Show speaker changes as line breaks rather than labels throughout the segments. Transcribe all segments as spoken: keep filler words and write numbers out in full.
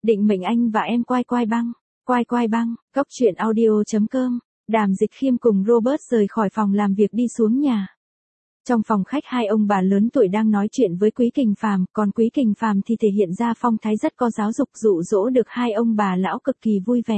Định mệnh anh và em quai quai băng, quai quai băng, cốc truyện audio chấm com. Đàm Dịch Khiêm cùng Robert rời khỏi phòng làm việc đi xuống nhà. Trong phòng khách hai ông bà lớn tuổi đang nói chuyện với Quý Kình Phàm, còn Quý Kình Phàm thì thể hiện ra phong thái rất có giáo dục, dụ dỗ được hai ông bà lão cực kỳ vui vẻ.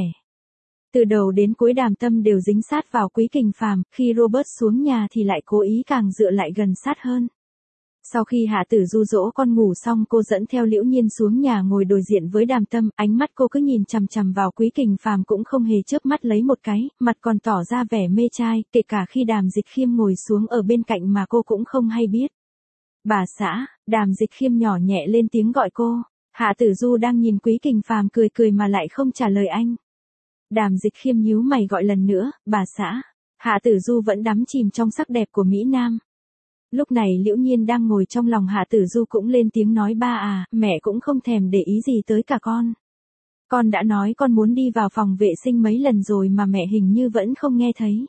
Từ đầu đến cuối Đàm Tâm đều dính sát vào Quý Kình Phàm, khi Robert xuống nhà thì lại cố ý càng dựa lại gần sát hơn. Sau khi Hạ Tử Du dỗ con ngủ xong, cô dẫn theo Liễu Nhiên xuống nhà ngồi đối diện với Đàm Tâm, ánh mắt cô cứ nhìn chằm chằm vào Quý Kình Phàm cũng không hề chớp mắt lấy một cái, mặt còn tỏ ra vẻ mê trai, kể cả khi Đàm Dịch Khiêm ngồi xuống ở bên cạnh mà cô cũng không hay biết. Bà xã, Đàm Dịch Khiêm nhỏ nhẹ lên tiếng gọi cô. Hạ Tử Du đang nhìn Quý Kình Phàm cười cười mà lại không trả lời anh. Đàm Dịch Khiêm nhíu mày gọi lần nữa, bà xã. Hạ Tử Du vẫn đắm chìm trong sắc đẹp của Mỹ Nam. Lúc này Liễu Nhiên đang ngồi trong lòng Hạ Tử Du cũng lên tiếng nói, ba à, mẹ cũng không thèm để ý gì tới cả con. Con đã nói con muốn đi vào phòng vệ sinh mấy lần rồi mà mẹ hình như vẫn không nghe thấy.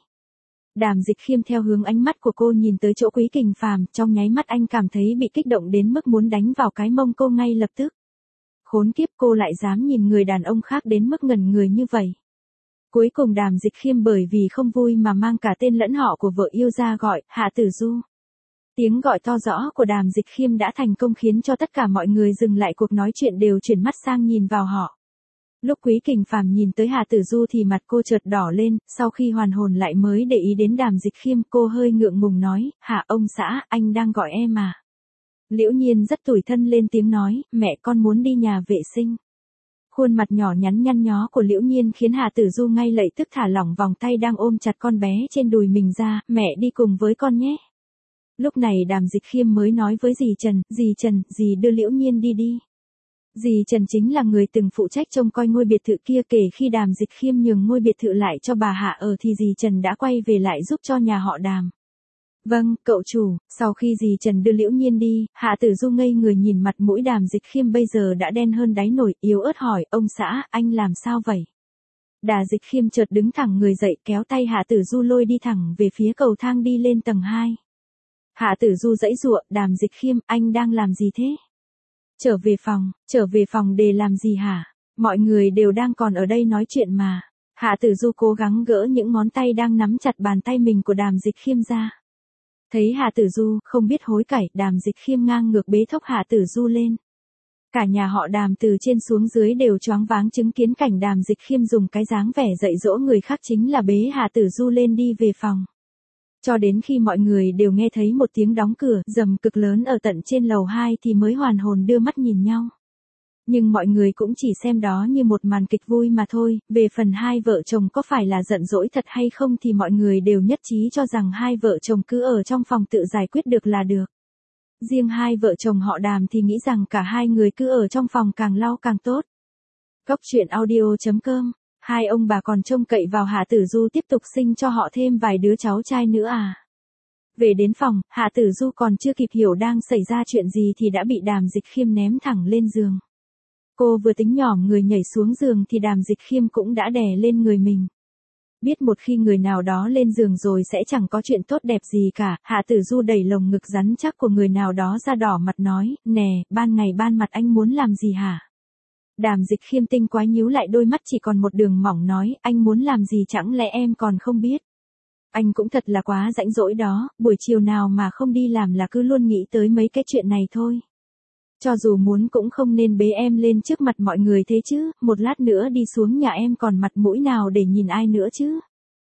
Đàm Dịch Khiêm theo hướng ánh mắt của cô nhìn tới chỗ Quý Kình Phàm, trong nháy mắt anh cảm thấy bị kích động đến mức muốn đánh vào cái mông cô ngay lập tức. Khốn kiếp, cô lại dám nhìn người đàn ông khác đến mức ngẩn người như vậy. Cuối cùng Đàm Dịch Khiêm bởi vì không vui mà mang cả tên lẫn họ của vợ yêu ra gọi, Hạ Tử Du. Tiếng gọi to rõ của Đàm Dịch Khiêm đã thành công khiến cho tất cả mọi người dừng lại cuộc nói chuyện đều chuyển mắt sang nhìn vào họ. Lúc Quý Kình Phàm nhìn tới Hạ Tử Du thì mặt cô chợt đỏ lên, sau khi hoàn hồn lại mới để ý đến Đàm Dịch Khiêm, cô hơi ngượng ngùng nói, hả ông xã, anh đang gọi em à? Liễu Nhiên rất tủi thân lên tiếng nói, mẹ con muốn đi nhà vệ sinh. Khuôn mặt nhỏ nhắn nhăn nhó của Liễu Nhiên khiến Hạ Tử Du ngay lập tức thả lỏng vòng tay đang ôm chặt con bé trên đùi mình ra, mẹ đi cùng với con nhé. Lúc này Đàm Dịch Khiêm mới nói với dì Trần, dì Trần, dì đưa Liễu Nhiên đi đi. Dì Trần chính là người từng phụ trách trông coi ngôi biệt thự kia, kể khi Đàm Dịch Khiêm nhường ngôi biệt thự lại cho bà Hạ ở thì dì Trần đã quay về lại giúp cho nhà họ Đàm. Vâng, cậu chủ. Sau khi dì Trần đưa Liễu Nhiên đi, Hạ Tử Du ngây người nhìn mặt mũi Đàm Dịch Khiêm bây giờ đã đen hơn đáy nồi, yếu ớt hỏi, ông xã, anh làm sao vậy? Đàm Dịch Khiêm chợt đứng thẳng người dậy, kéo tay Hạ Tử Du lôi đi thẳng về phía cầu thang đi lên tầng hai. Hạ Tử Du giãy giụa, Đàm Dịch Khiêm, anh đang làm gì thế? Trở về phòng, trở về phòng để làm gì hả? Mọi người đều đang còn ở đây nói chuyện mà. Hạ Tử Du cố gắng gỡ những ngón tay đang nắm chặt bàn tay mình của Đàm Dịch Khiêm ra. Thấy Hạ Tử Du không biết hối cải, Đàm Dịch Khiêm ngang ngược bế thốc Hạ Tử Du lên. Cả nhà họ Đàm từ trên xuống dưới đều choáng váng chứng kiến cảnh Đàm Dịch Khiêm dùng cái dáng vẻ dạy dỗ người khác chính là bế Hạ Tử Du lên đi về phòng. Cho đến khi mọi người đều nghe thấy một tiếng đóng cửa rầm cực lớn ở tận trên lầu hai thì mới hoàn hồn đưa mắt nhìn nhau. Nhưng mọi người cũng chỉ xem đó như một màn kịch vui mà thôi, về phần hai vợ chồng có phải là giận dỗi thật hay không thì mọi người đều nhất trí cho rằng hai vợ chồng cứ ở trong phòng tự giải quyết được là được. Riêng hai vợ chồng họ Đàm thì nghĩ rằng cả hai người cứ ở trong phòng càng lâu càng tốt. Cốc truyện audio chấm com. Hai ông bà còn trông cậy vào Hạ Tử Du tiếp tục sinh cho họ thêm vài đứa cháu trai nữa à? Về đến phòng, Hạ Tử Du còn chưa kịp hiểu đang xảy ra chuyện gì thì đã bị Đàm Dịch Khiêm ném thẳng lên giường. Cô vừa tính nhỏm người nhảy xuống giường thì Đàm Dịch Khiêm cũng đã đè lên người mình. Biết một khi người nào đó lên giường rồi sẽ chẳng có chuyện tốt đẹp gì cả, Hạ Tử Du đẩy lồng ngực rắn chắc của người nào đó ra đỏ mặt nói, nè, ban ngày ban mặt anh muốn làm gì hả? Đàm Dịch Khiêm tinh quái nhíu lại đôi mắt chỉ còn một đường mỏng nói, anh muốn làm gì chẳng lẽ em còn không biết? Anh cũng thật là quá rãnh rỗi đó, buổi chiều nào mà không đi làm là cứ luôn nghĩ tới mấy cái chuyện này thôi. Cho dù muốn cũng không nên bế em lên trước mặt mọi người thế chứ, một lát nữa đi xuống nhà em còn mặt mũi nào để nhìn ai nữa chứ?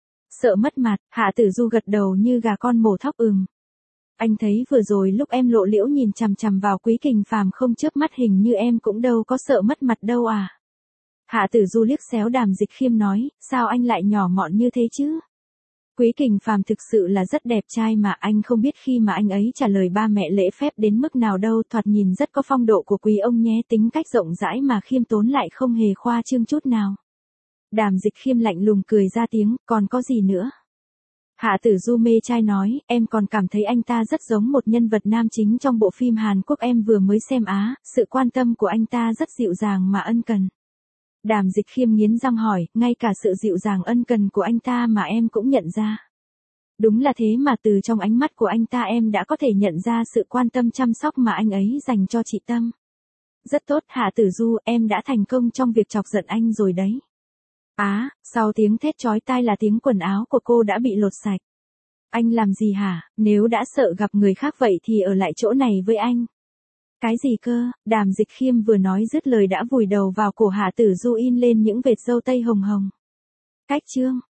Sợ mất mặt, Hạ Tử Du gật đầu như gà con mổ thóc ừm. Anh thấy vừa rồi lúc em lộ liễu nhìn chằm chằm vào Quý Kình Phàm không chớp mắt hình như em cũng đâu có sợ mất mặt đâu à. Hạ Tử Du liếc xéo Đàm Dịch Khiêm nói, sao anh lại nhỏ mọn như thế chứ? Quý Kình Phàm thực sự là rất đẹp trai mà, anh không biết khi mà anh ấy trả lời ba mẹ lễ phép đến mức nào đâu, thoạt nhìn rất có phong độ của quý ông nhé, tính cách rộng rãi mà khiêm tốn lại không hề khoa trương chút nào. Đàm Dịch Khiêm lạnh lùng cười ra tiếng, còn có gì nữa? Hạ Tử Du mê trai nói, em còn cảm thấy anh ta rất giống một nhân vật nam chính trong bộ phim Hàn Quốc em vừa mới xem á, sự quan tâm của anh ta rất dịu dàng mà ân cần. Đàm Dịch Khiêm nghiến răng hỏi, ngay cả sự dịu dàng ân cần của anh ta mà em cũng nhận ra. Đúng là thế mà, từ trong ánh mắt của anh ta em đã có thể nhận ra sự quan tâm chăm sóc mà anh ấy dành cho chị Tâm. Rất tốt Hạ Tử Du, em đã thành công trong việc chọc giận anh rồi đấy. Á, sau tiếng thét chói tai là tiếng quần áo của cô đã bị lột sạch. Anh làm gì hả, nếu đã sợ gặp người khác vậy thì ở lại chỗ này với anh. Cái gì cơ, Đàm Dịch Khiêm vừa nói dứt lời đã vùi đầu vào cổ Hạ Tử Du in lên những vệt râu tây hồng hồng. Cách chương.